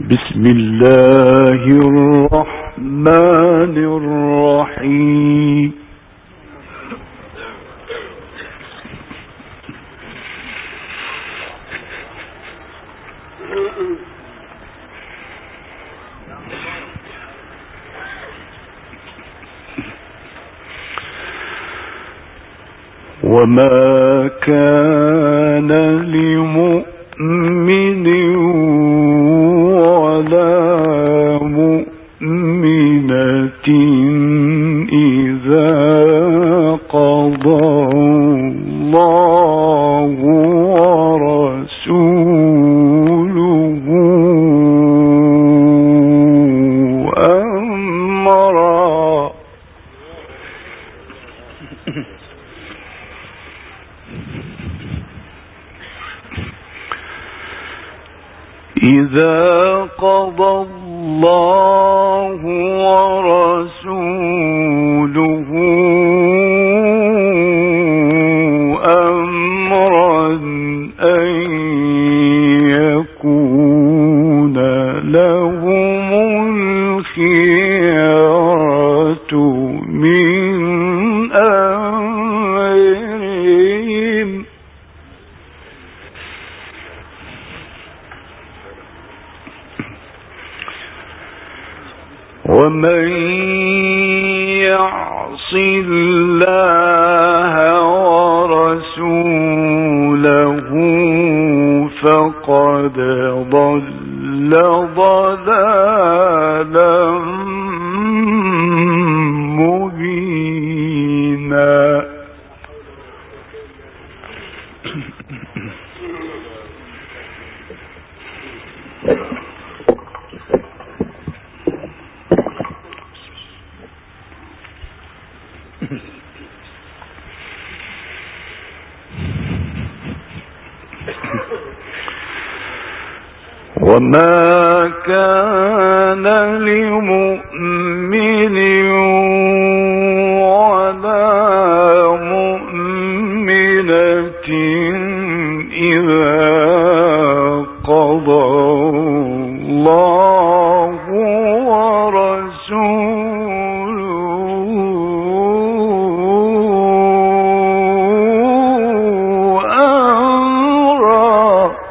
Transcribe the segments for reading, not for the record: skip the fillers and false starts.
بسم الله الرحمن الرحيم. وما كان لمؤمن ولا مؤمنة إذا قضى الله ورسوله أمرا إذا قضى الله ورسوله أمرا أن يكون لهم الخيرة من أمرهم ومن يعص الله ورسوله فقد ضل ضلالا مبينا. وما كان لمؤمن ولا مؤمنة إذا قضى الله ورسوله أمرا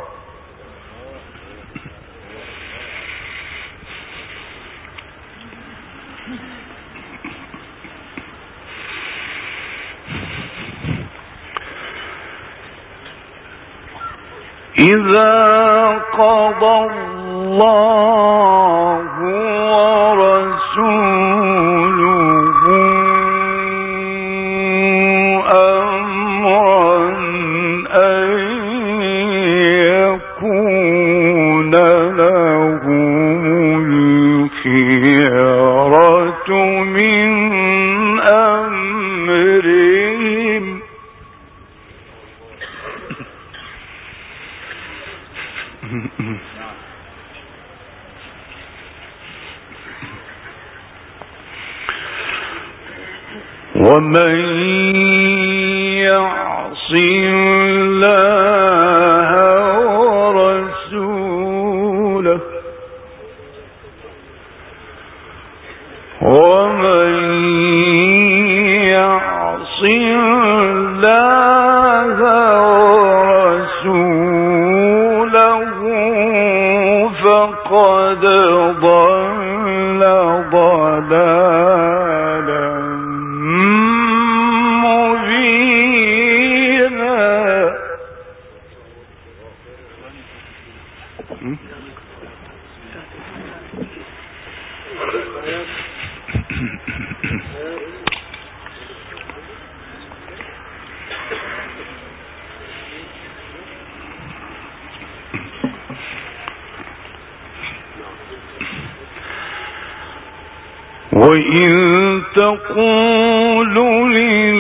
إذا قضى الله ورسوله أمرا أن يكون لهم الخيرة من أمرهم ومن يعص الله ورسوله ومن يعص الله ورسوله فقد ضل ضلالا مبينا. وإن تقولوا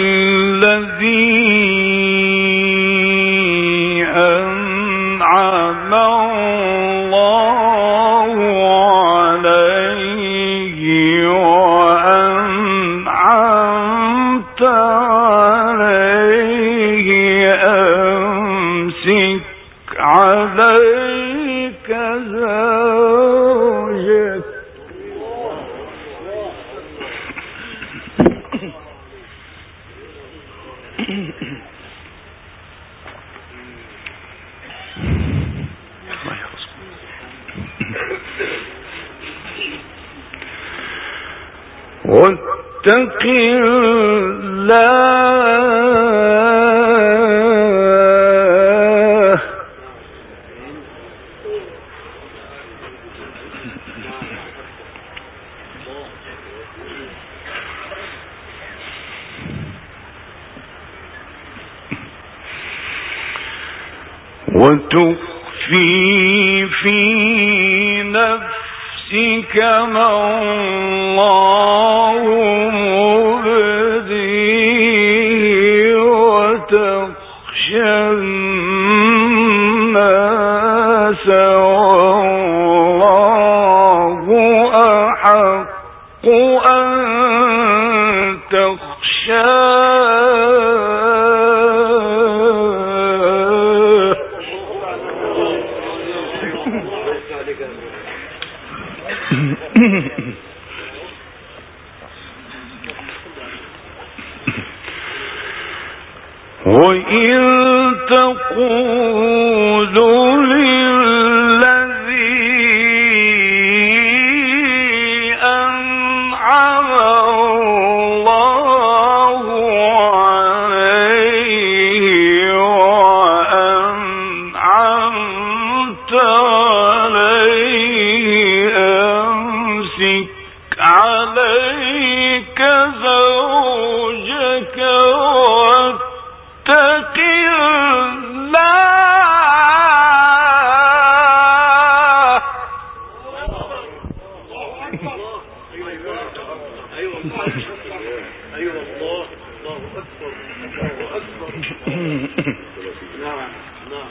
للذي أنعم الله عليه وأنعمت عليه أمسك عليك زوجك واتق الله وتخفي في نفسك ما الله مبديه وتخشى الناس والله أحق أن تخشاه وإن تقولوا للذي أنعم الله عليه وأنعمت عليه أمسك عليك زوجك واتق الله أيوة الله أكبر الله أكبر نعم نعم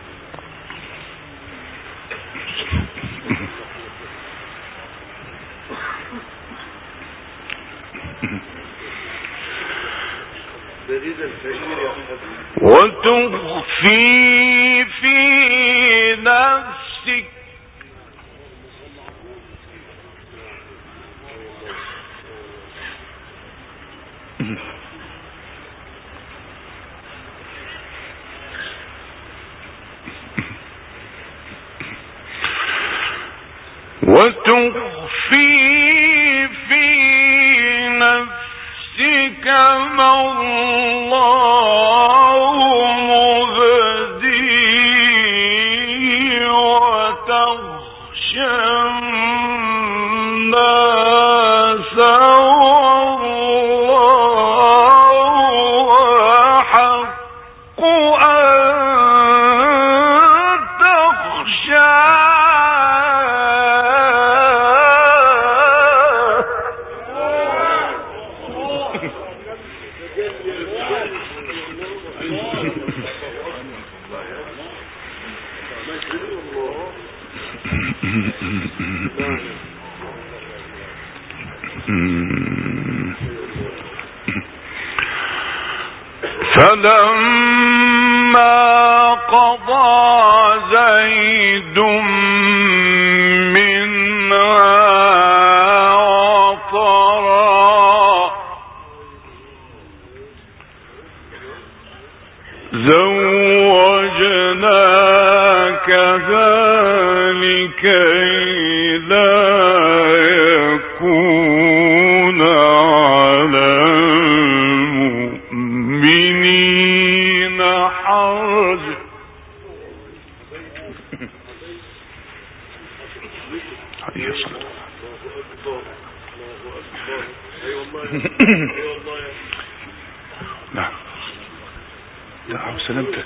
وتخفي في نفسك ما الله مبديه وتخشى الناس والله أحق أن تخشاه فلما قضى زيد منها وطرا زوجناكها لكي لا يكون على المؤمنين حرج نعم دعوا سلامتك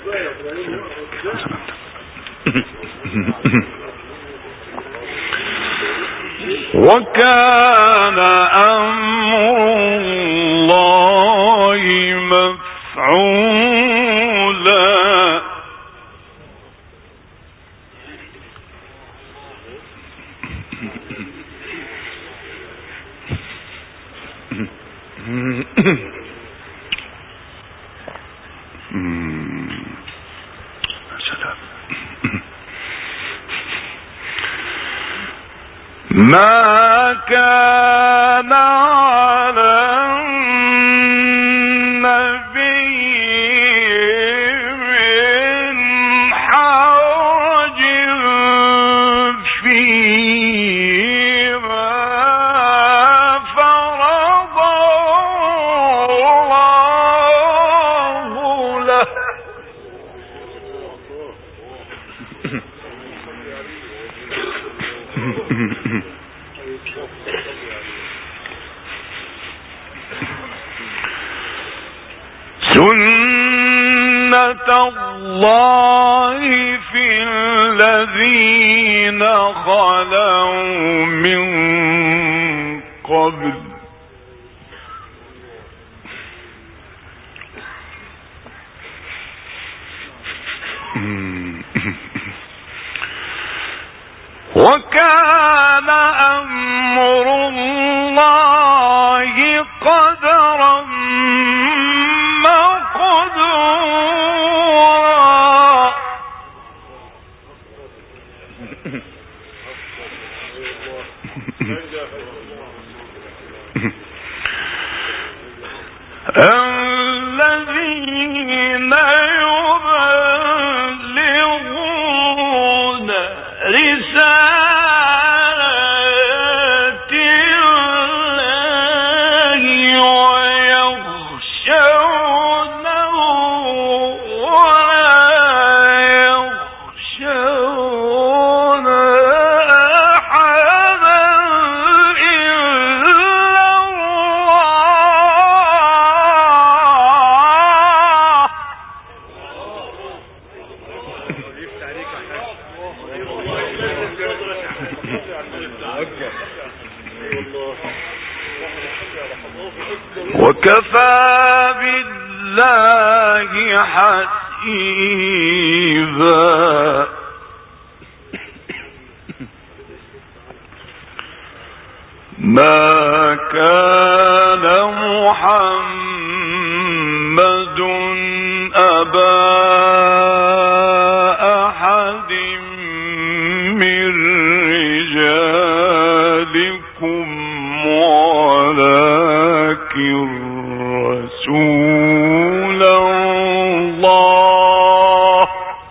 وكان أمر الله مفعولا ما كان على النبي من حرج فيما فرض سنة الله في الذين خلوا من قبل وكان أمر الله قدرا مقدورا. الذين يبلغون رسالات الله ويخشونه ولا يخشون أحدا إلا وكفى بالله حسيبا. ما كان محمد أبا أحد من رجالكم ولكن رسول الله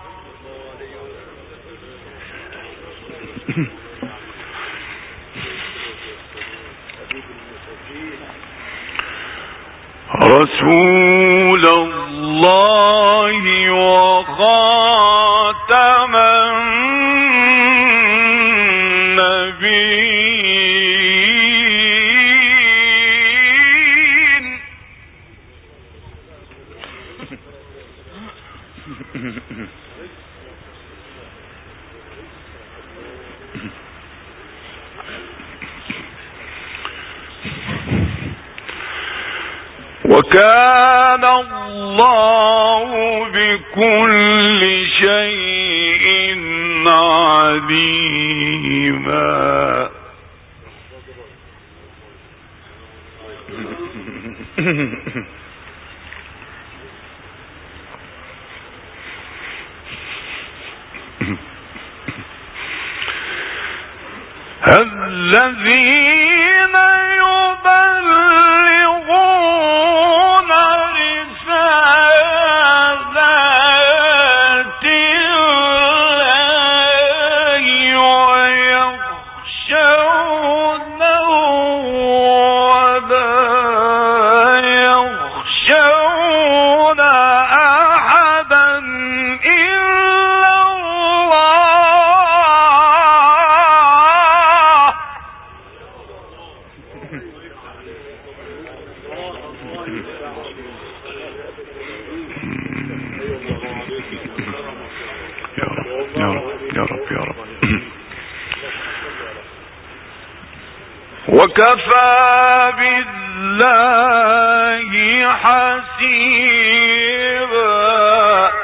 وخاتم النبيين. وكان الله بكل شيء عليما. الذين يبلغون رسالات الله ويخشونه ولا يخشون أحدا إلا الله. يا رب وكفى بالله حسيبا.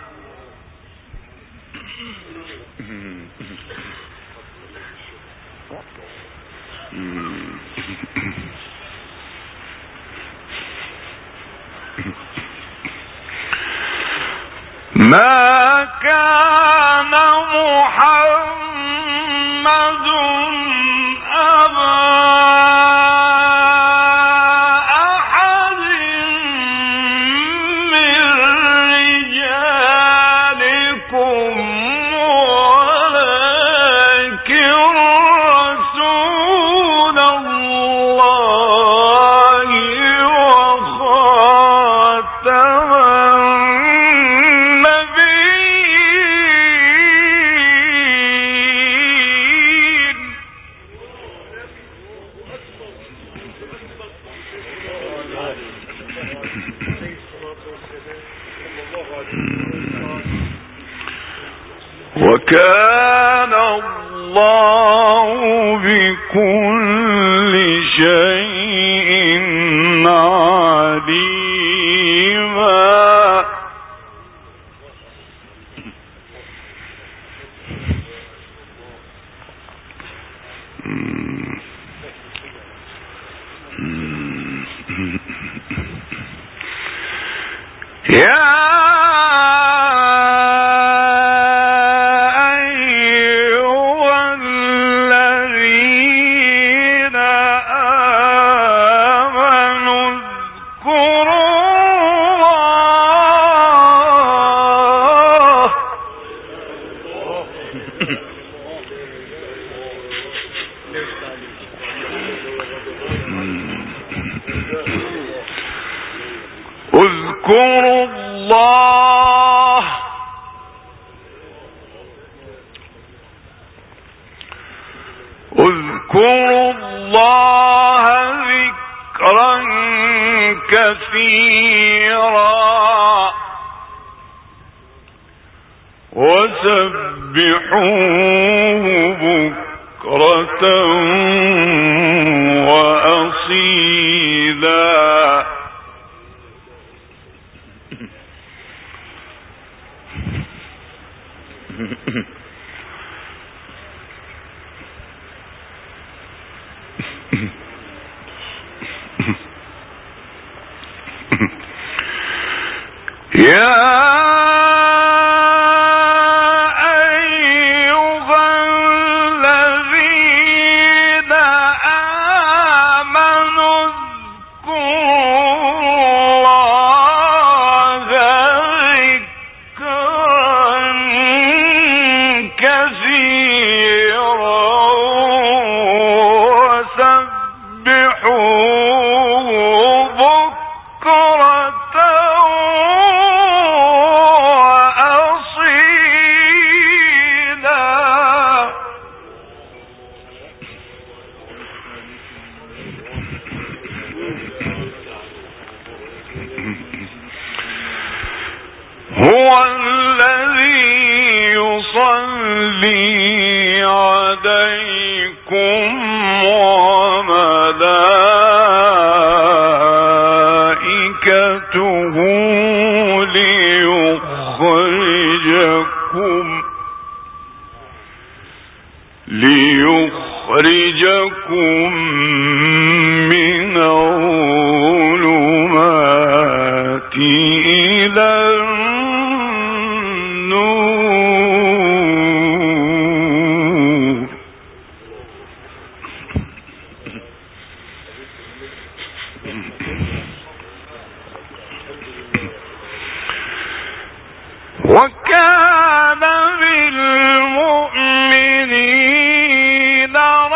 ما كان محمد أبا أحد من رجالكم ولكن رسول الله وخاتم النبيين. كان الله بكل شيء عليما. يا اذكروا الله ذكرا كثيرا وسبحوه بكرة وأصيلا. يا هو الذي يصلي عليكم وملائكته ليخرجكم من الظلمات إلى النور. وكان بالمؤمنين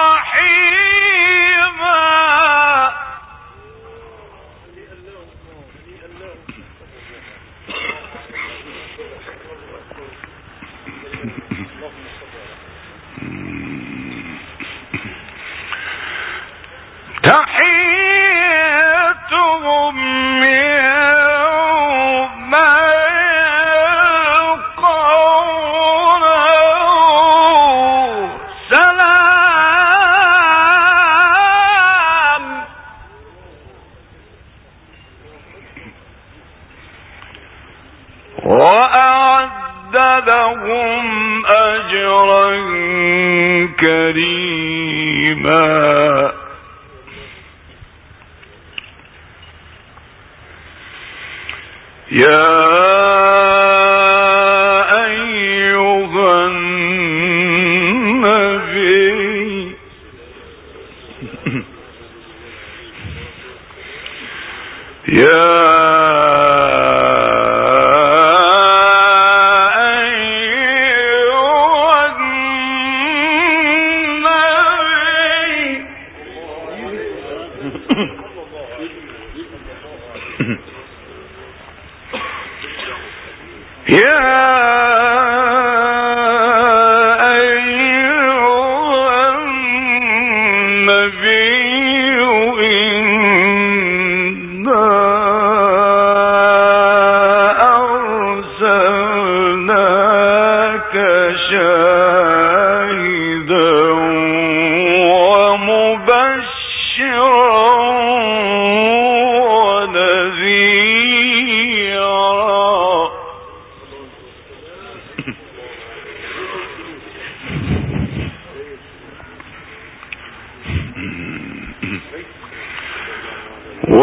رحيما. تحيتهم يوم وأعد لهم أجرا كريما. يا أيها النبي إنا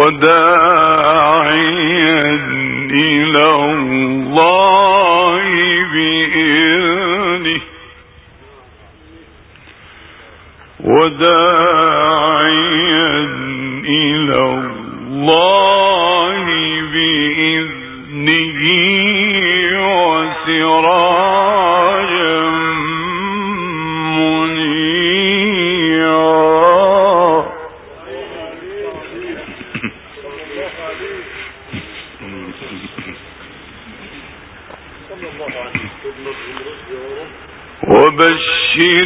وداعيا إلى الله بإذنه وداعيا إلى الله بإذنه وسراجا منيرا. وبشر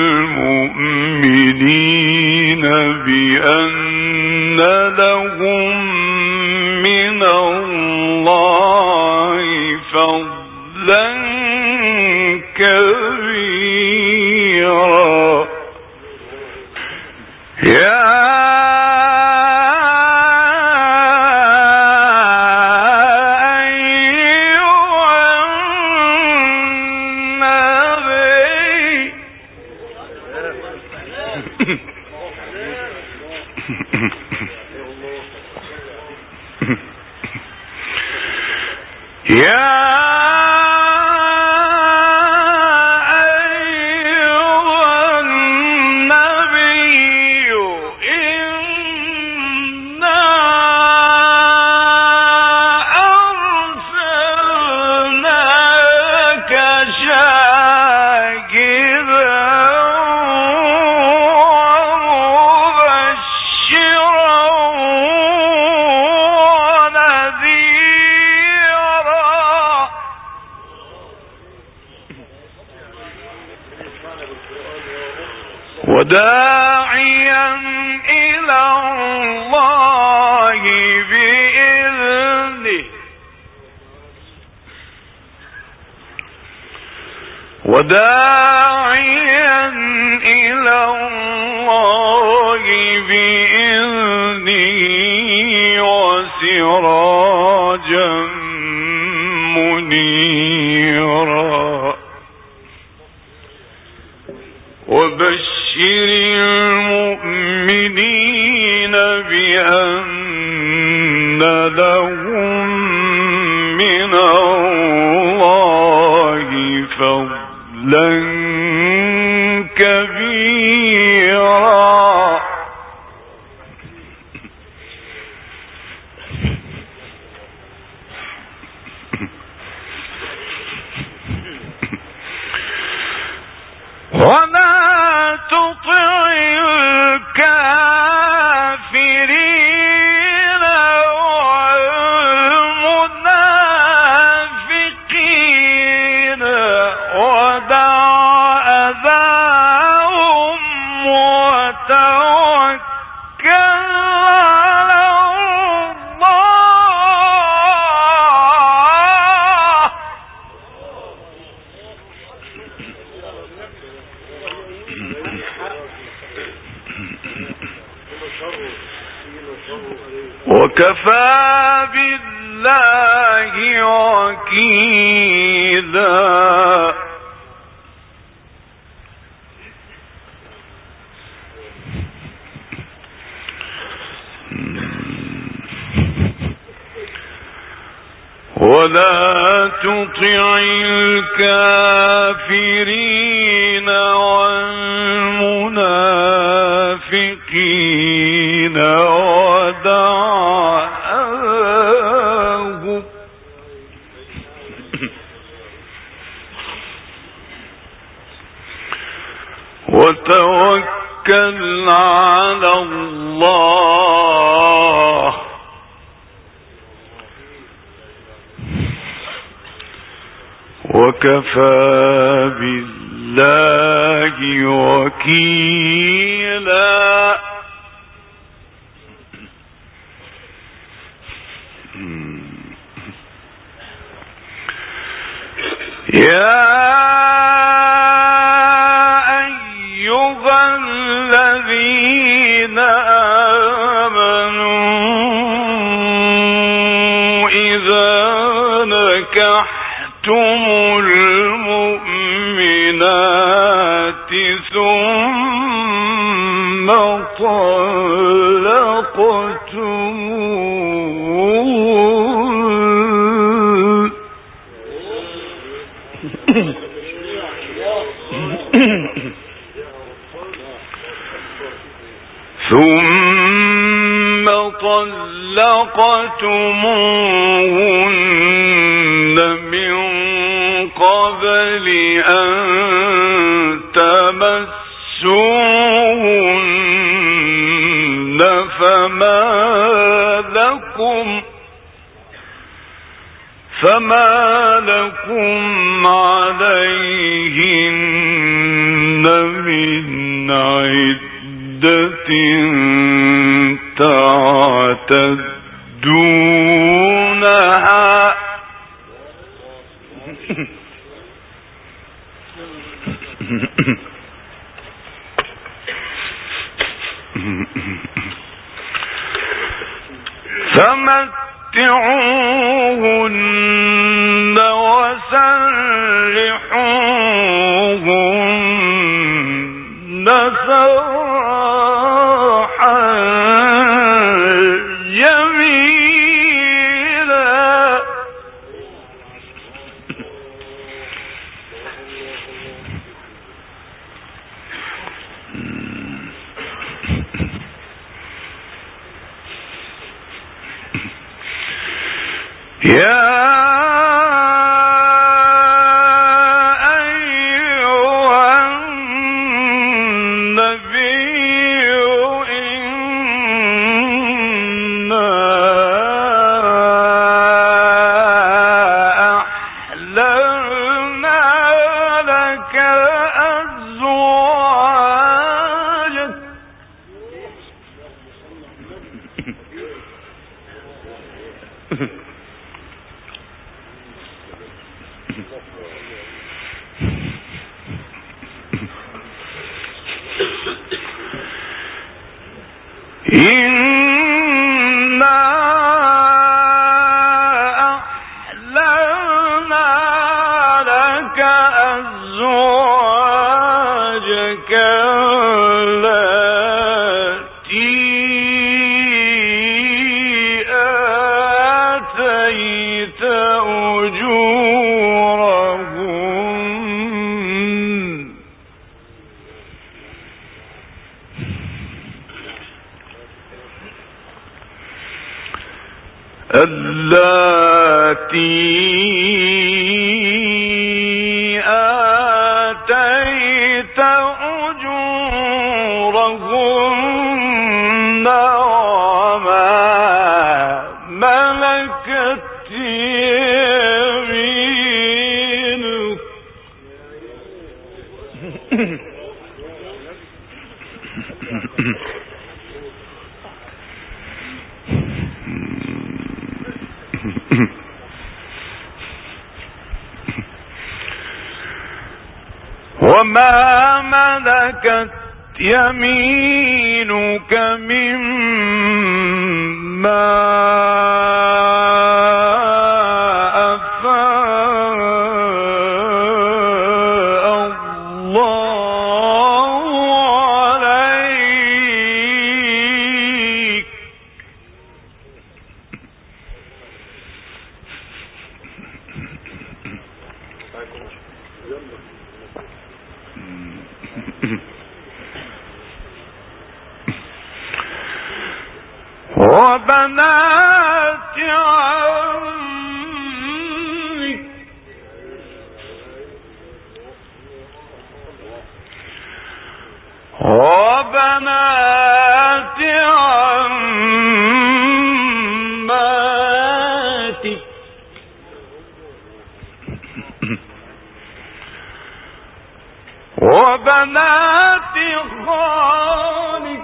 المؤمنين بأن لهم من الله فضلا كبيرا. وداعيا إلى الله بإذنه وداعيا إلى الله بإذنه وسراجا منيرا. وبشر المؤمنين بأن لهم من الله فضلا كبيرا. ولا تطع الكافرين والمنافقين ودع أذاهم وتوكل على الله. وكفى بالله وكيلا. ولا تطع الكافرين والمنافقين ودع أذاهم وتوكل على الله. وكفى بالله وكيلا. يا أيها الذين آمنوا إذا نكحتم المؤمنات ثم طلقتم ثم طلقتموهن من قبل أن تمسوهن فما لكم عليهن من عدة تعتدونها فمتعوهن وسرحوهن سراحا جميلا. يا أيها النبي إنا أحللنا لك أزواجك إنا أحللنا لك أزواجك التي آتيت أجورهن التي آتيت أجورهن وما ملكت يمينك وما ملكت يمينك مما أفاء الله عليك وبنات عمك وبنات عماتك وبنات خالك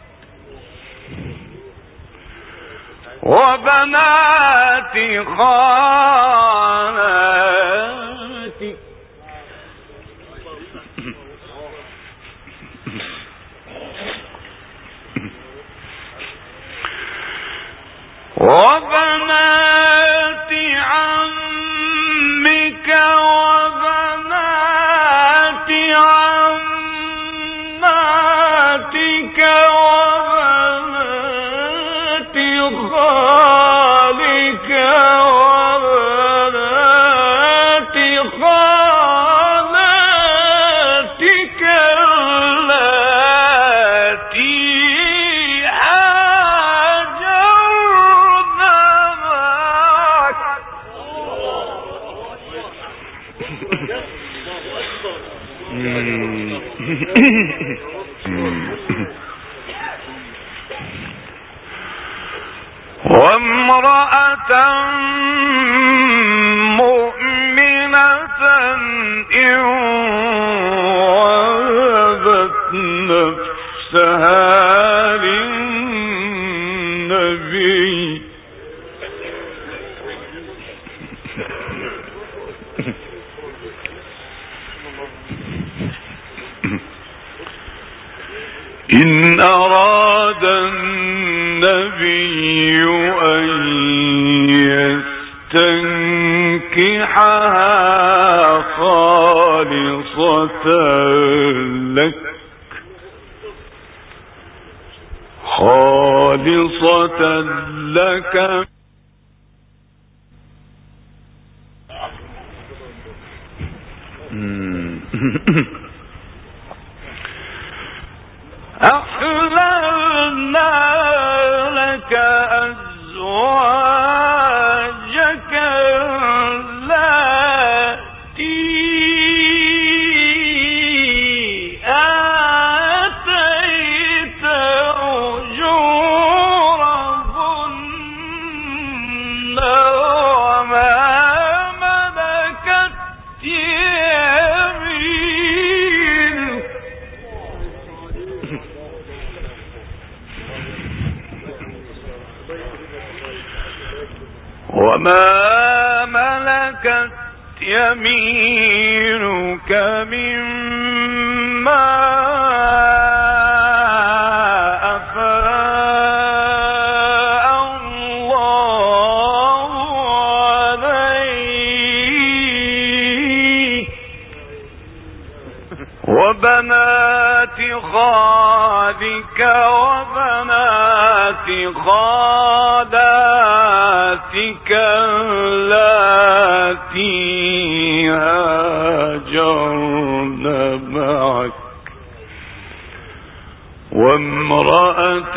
وبنات خالاتك وبنات عمك وبنات عماتك وبنات خالك وبنات وامرأة مؤمنة إن وهبت نفسها للنبي إن أراد النبي أن يستنكحها خالصة لك أحللنا لك أزواجك التي آتيت أجورهن وما ملكت يمينك مما أفاء الله عليك وبنات خالك وبنات خالاتك اللاتي هاجرن معك وامرأة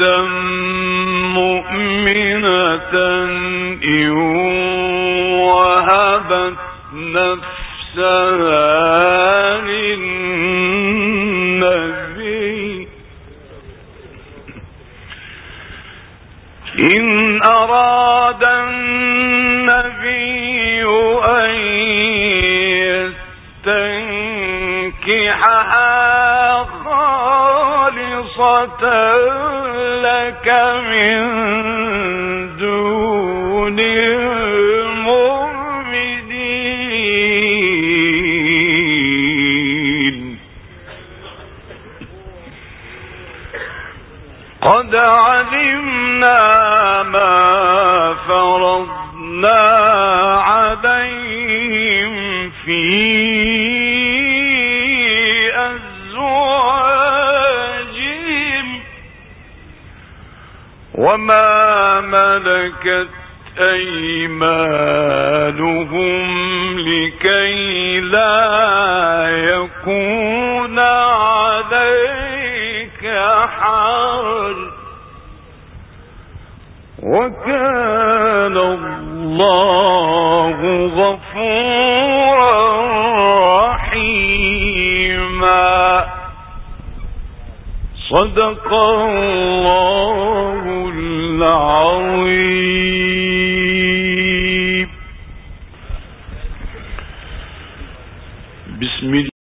مؤمنة إن وهبت نفسها للنبي إن أراد النبي أن يستنكحها خالصة لك من دون المؤمنين قد علمنا ما فرضنا عليهم في أزواجهم وما ملكت أيمانهم لكي لا يكون عليك حرج وكان الله غفورا رحيما صدق الله العظيم. بسم الله.